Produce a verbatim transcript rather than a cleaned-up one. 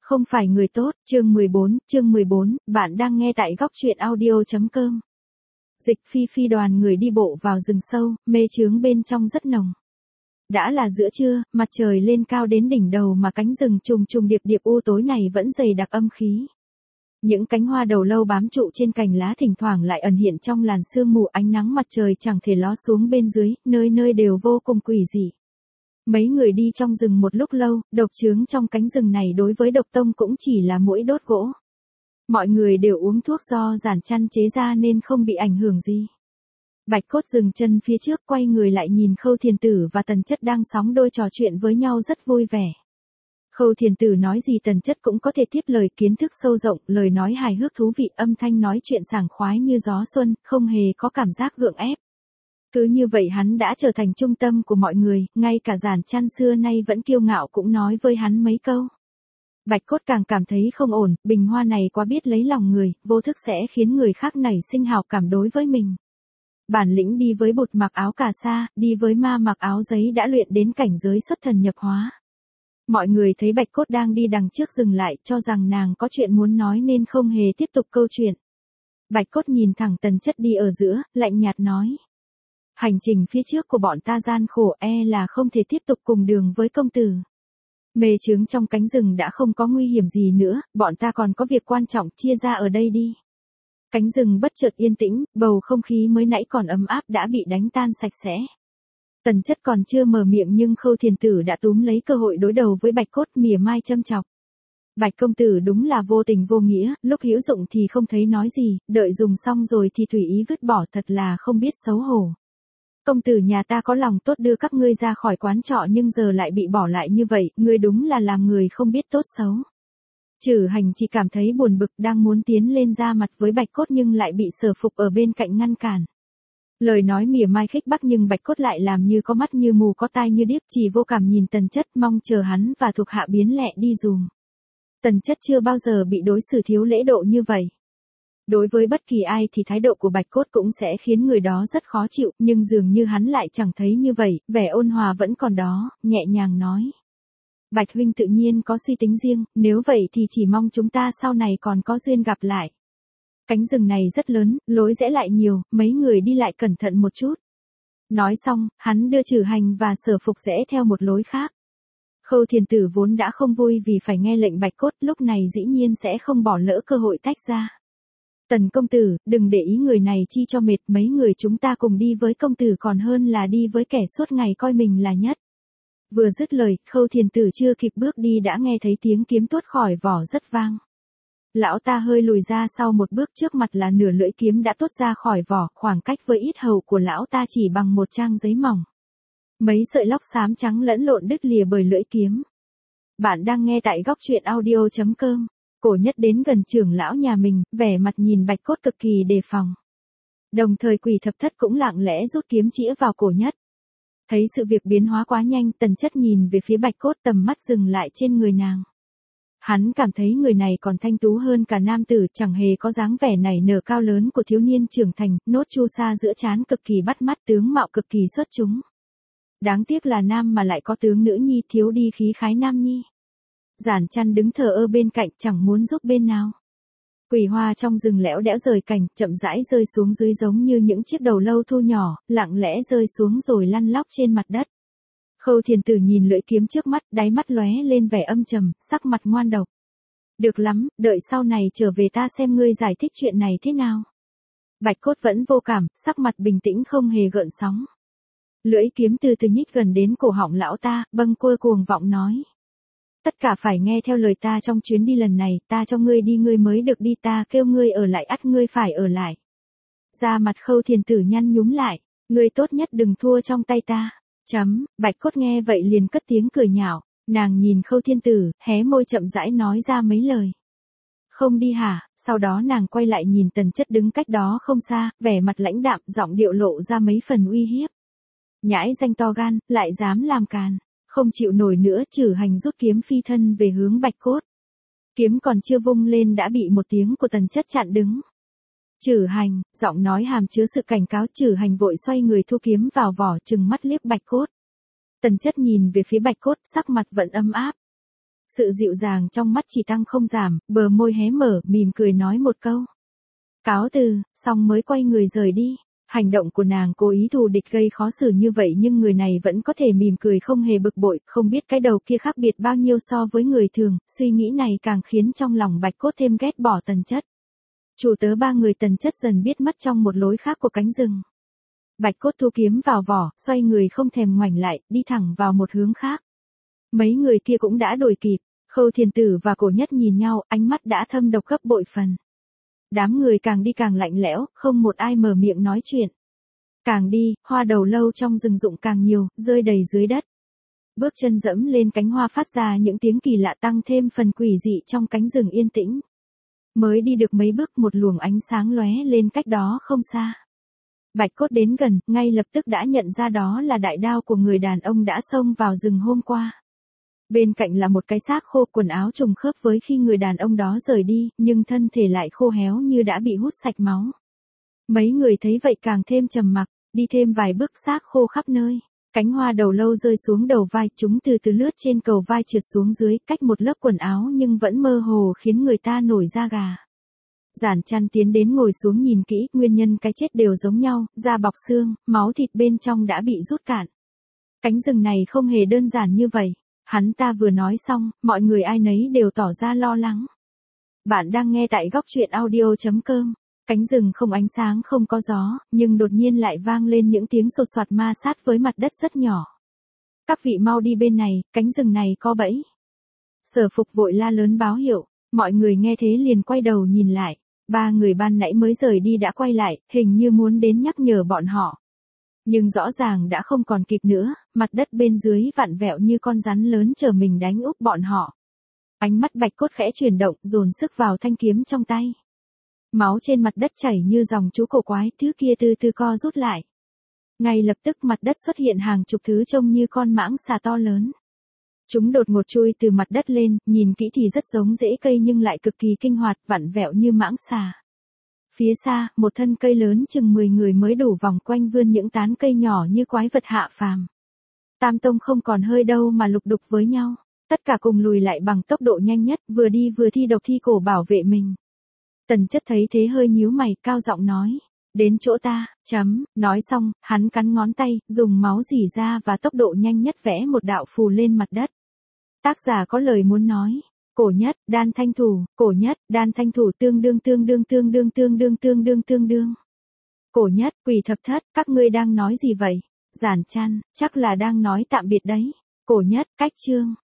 Không phải người tốt, chương mười bốn, chương mười bốn, bạn đang nghe tại góc truyện audio.com. Dịch Phi Phi đoàn người đi bộ vào rừng sâu, mê chướng bên trong rất nồng. Đã là giữa trưa, mặt trời lên cao đến đỉnh đầu mà cánh rừng trùng trùng điệp điệp u tối này vẫn dày đặc âm khí. Những cánh hoa đầu lâu bám trụ trên cành lá thỉnh thoảng lại ẩn hiện trong làn sương mù, ánh nắng mặt trời chẳng thể ló xuống bên dưới, nơi nơi đều vô cùng quỷ dị. Mấy người đi trong rừng một lúc lâu, độc chướng trong cánh rừng này đối với độc tông cũng chỉ là muỗi đốt gỗ. Mọi người đều uống thuốc do giản chăn chế ra nên không bị ảnh hưởng gì. Bạch Cốt dừng chân phía trước, quay người lại nhìn Khâu Thiền Tử và Tần Chất đang sóng đôi trò chuyện với nhau rất vui vẻ. Khâu Thiền Tử nói gì Tần Chất cũng có thể tiếp lời, kiến thức sâu rộng, lời nói hài hước thú vị, âm thanh nói chuyện sảng khoái như gió xuân, không hề có cảm giác gượng ép. Cứ như vậy hắn đã trở thành trung tâm của mọi người, ngay cả giản chăn xưa nay vẫn kiêu ngạo cũng nói với hắn mấy câu. Bạch Cốt càng cảm thấy không ổn, bình hoa này quá biết lấy lòng người, vô thức sẽ khiến người khác nảy sinh hảo cảm đối với mình. Bản lĩnh đi với bụt mặc áo cà sa, đi với ma mặc áo giấy đã luyện đến cảnh giới xuất thần nhập hóa. Mọi người thấy Bạch Cốt đang đi đằng trước dừng lại, cho rằng nàng có chuyện muốn nói nên không hề tiếp tục câu chuyện. Bạch Cốt nhìn thẳng Tần Chất đi ở giữa, lạnh nhạt nói. Hành trình phía trước của bọn ta gian khổ, e là không thể tiếp tục cùng đường với công tử. Mê chướng trong cánh rừng đã không có nguy hiểm gì nữa, bọn ta còn có việc quan trọng, chia ra ở đây đi. Cánh rừng bất chợt yên tĩnh, bầu không khí mới nãy còn ấm áp đã bị đánh tan sạch sẽ. Tần Chất còn chưa mở miệng nhưng Khâu Thiền Tử đã túm lấy cơ hội đối đầu với Bạch Cốt, mỉa mai châm chọc. Bạch công tử đúng là vô tình vô nghĩa, lúc hữu dụng thì không thấy nói gì, đợi dùng xong rồi thì tùy ý vứt bỏ, thật là không biết xấu hổ. Công tử nhà ta có lòng tốt đưa các ngươi ra khỏi quán trọ nhưng giờ lại bị bỏ lại như vậy, ngươi đúng là làm người không biết tốt xấu. Trử Hành chỉ cảm thấy buồn bực, đang muốn tiến lên ra mặt với Bạch Cốt nhưng lại bị Sở Phục ở bên cạnh ngăn cản. Lời nói mỉa mai khích bác nhưng Bạch Cốt lại làm như có mắt như mù có tai như điếc, chỉ vô cảm nhìn Tần Chất, mong chờ hắn và thuộc hạ biến lẹ đi dùm. Tần Chất chưa bao giờ bị đối xử thiếu lễ độ như vậy. Đối với bất kỳ ai thì thái độ của Bạch Cốt cũng sẽ khiến người đó rất khó chịu, nhưng dường như hắn lại chẳng thấy như vậy, vẻ ôn hòa vẫn còn đó, nhẹ nhàng nói. Bạch huynh tự nhiên có suy tính riêng, nếu vậy thì chỉ mong chúng ta sau này còn có duyên gặp lại. Cánh rừng này rất lớn, lối rẽ lại nhiều, mấy người đi lại cẩn thận một chút. Nói xong, hắn đưa Trử Hành và Sở Phục rẽ theo một lối khác. Khâu Thiền Tử vốn đã không vui vì phải nghe lệnh Bạch Cốt, lúc này dĩ nhiên sẽ không bỏ lỡ cơ hội tách ra. Tần công tử, đừng để ý người này chi cho mệt, mấy người chúng ta cùng đi với công tử còn hơn là đi với kẻ suốt ngày coi mình là nhất. Vừa dứt lời, Khâu Thiền Tử chưa kịp bước đi đã nghe thấy tiếng kiếm tuốt khỏi vỏ rất vang. Lão ta hơi lùi ra sau một bước, trước mặt là nửa lưỡi kiếm đã tuốt ra khỏi vỏ, khoảng cách với yết hầu của lão ta chỉ bằng một trang giấy mỏng. Mấy sợi lóc xám trắng lẫn lộn đứt lìa bởi lưỡi kiếm. Bạn đang nghe tại góc truyện audio.com. Cổ Nhất đến gần trưởng lão nhà mình, vẻ mặt nhìn Bạch Cốt cực kỳ đề phòng. Đồng thời Quỷ Thập Thất cũng lặng lẽ rút kiếm chĩa vào Cổ Nhất. Thấy sự việc biến hóa quá nhanh, Tần Chất nhìn về phía Bạch Cốt, tầm mắt dừng lại trên người nàng. Hắn cảm thấy người này còn thanh tú hơn cả nam tử, chẳng hề có dáng vẻ nảy nở cao lớn của thiếu niên trưởng thành, nốt chu sa giữa trán cực kỳ bắt mắt, tướng mạo cực kỳ xuất chúng. Đáng tiếc là nam mà lại có tướng nữ nhi, thiếu đi khí khái nam nhi. Giản Chăn đứng thờ ơ bên cạnh, chẳng muốn giúp bên nào. Quỷ hoa trong rừng lẽo đẽo rời cành, chậm rãi rơi xuống dưới giống như những chiếc đầu lâu thu nhỏ, lặng lẽ rơi xuống rồi lăn lóc trên mặt đất. Khâu Thiền Tử nhìn lưỡi kiếm trước mắt, đáy mắt lóe lên vẻ âm trầm, sắc mặt ngoan độc. Được lắm, đợi sau này trở về ta xem ngươi giải thích chuyện này thế nào. Bạch Cốt vẫn vô cảm, sắc mặt bình tĩnh không hề gợn sóng. Lưỡi kiếm từ từ nhích gần đến cổ họng lão ta, bâng quơ cuồng vọng nói. Tất cả phải nghe theo lời ta trong chuyến đi lần này, ta cho ngươi đi ngươi mới được đi, ta kêu ngươi ở lại ắt ngươi phải ở lại. Da mặt Khâu Thiền Tử nhăn nhúm lại, ngươi tốt nhất đừng thua trong tay ta. Chấm, Bạch Cốt nghe vậy liền cất tiếng cười nhạo, nàng nhìn Khâu Thiền Tử, hé môi chậm rãi nói ra mấy lời. Không đi hả? Sau đó nàng quay lại nhìn Tần Chất đứng cách đó không xa, vẻ mặt lãnh đạm, giọng điệu lộ ra mấy phần uy hiếp. Nhãi danh to gan, lại dám làm càn. Không chịu nổi nữa, Trử Hành rút kiếm phi thân về hướng Bạch Cốt. Kiếm còn chưa vung lên đã bị một tiếng của Tần Chất chặn đứng. Trử Hành, giọng nói hàm chứa sự cảnh cáo. Trử Hành vội xoay người thu kiếm vào vỏ, trừng mắt liếc Bạch Cốt. Tần Chất nhìn về phía Bạch Cốt, sắc mặt vẫn ấm áp. Sự dịu dàng trong mắt chỉ tăng không giảm, bờ môi hé mở, mỉm cười nói một câu. Cáo từ, xong mới quay người rời đi. Hành động của nàng cố ý thù địch gây khó xử như vậy nhưng người này vẫn có thể mỉm cười không hề bực bội, không biết cái đầu kia khác biệt bao nhiêu so với người thường, suy nghĩ này càng khiến trong lòng Bạch Cốt thêm ghét bỏ Tần Chất. Chủ tớ ba người Tần Chất dần biết mất trong một lối khác của cánh rừng. Bạch Cốt thu kiếm vào vỏ, xoay người không thèm ngoảnh lại, đi thẳng vào một hướng khác. Mấy người kia cũng đã đuổi kịp, Khâu Thiền Tử và Cổ Nhất nhìn nhau, ánh mắt đã thâm độc gấp bội phần. Đám người càng đi càng lạnh lẽo, không một ai mở miệng nói chuyện. Càng đi, hoa đầu lâu trong rừng rụng càng nhiều, rơi đầy dưới đất. Bước chân dẫm lên cánh hoa phát ra những tiếng kỳ lạ tăng thêm phần quỷ dị trong cánh rừng yên tĩnh. Mới đi được mấy bước một luồng ánh sáng lóe lên cách đó không xa. Bạch Cốt đến gần, ngay lập tức đã nhận ra đó là đại đao của người đàn ông đã xông vào rừng hôm qua. Bên cạnh là một cái xác khô, quần áo trùng khớp với khi người đàn ông đó rời đi, nhưng thân thể lại khô héo như đã bị hút sạch máu. Mấy người thấy vậy càng thêm trầm mặc, đi thêm vài bước xác khô khắp nơi. Cánh hoa đầu lâu rơi xuống đầu vai, chúng từ từ lướt trên cầu vai trượt xuống dưới, cách một lớp quần áo nhưng vẫn mơ hồ khiến người ta nổi da gà. Giản Chăn tiến đến ngồi xuống nhìn kỹ, nguyên nhân cái chết đều giống nhau, da bọc xương, máu thịt bên trong đã bị rút cạn. Cánh rừng này không hề đơn giản như vậy. Hắn ta vừa nói xong, mọi người ai nấy đều tỏ ra lo lắng. Bạn đang nghe tại góc truyện audio chấm com. Cánh rừng không ánh sáng không có gió, nhưng đột nhiên lại vang lên những tiếng sột soạt ma sát với mặt đất rất nhỏ. Các vị mau đi bên này, cánh rừng này có bẫy. Sở Phục vội la lớn báo hiệu, mọi người nghe thế liền quay đầu nhìn lại. Ba người ban nãy mới rời đi đã quay lại, hình như muốn đến nhắc nhở bọn họ. Nhưng rõ ràng đã không còn kịp nữa, mặt đất bên dưới vặn vẹo như con rắn lớn chờ mình đánh úp bọn họ. Ánh mắt Bạch Cốt khẽ chuyển động, dồn sức vào thanh kiếm trong tay. Máu trên mặt đất chảy như dòng chú cổ quái, thứ kia từ từ co rút lại. Ngay lập tức mặt đất xuất hiện hàng chục thứ trông như con mãng xà to lớn. Chúng đột ngột chui từ mặt đất lên, nhìn kỹ thì rất giống rễ cây nhưng lại cực kỳ kinh hoạt, vặn vẹo như mãng xà. Phía xa, một thân cây lớn chừng mười người mới đủ vòng quanh vươn những tán cây nhỏ như quái vật hạ phàm. Tam tông không còn hơi đâu mà lục đục với nhau. Tất cả cùng lùi lại bằng tốc độ nhanh nhất, vừa đi vừa thi độc thi cổ bảo vệ mình. Tần Chất thấy thế hơi nhíu mày, cao giọng nói. Đến chỗ ta, chấm, nói xong, hắn cắn ngón tay, dùng máu rỉ ra và tốc độ nhanh nhất vẽ một đạo phù lên mặt đất. Tác giả có lời muốn nói. Cổ Nhất, đan thanh thủ, Cổ Nhất, đan thanh thủ tương đương tương đương tương đương tương đương tương đương tương đương. Cổ Nhất, Quỷ Thập Thất, các ngươi đang nói gì vậy? Giản Chăn, chắc là đang nói tạm biệt đấy. Cổ Nhất, cách chương.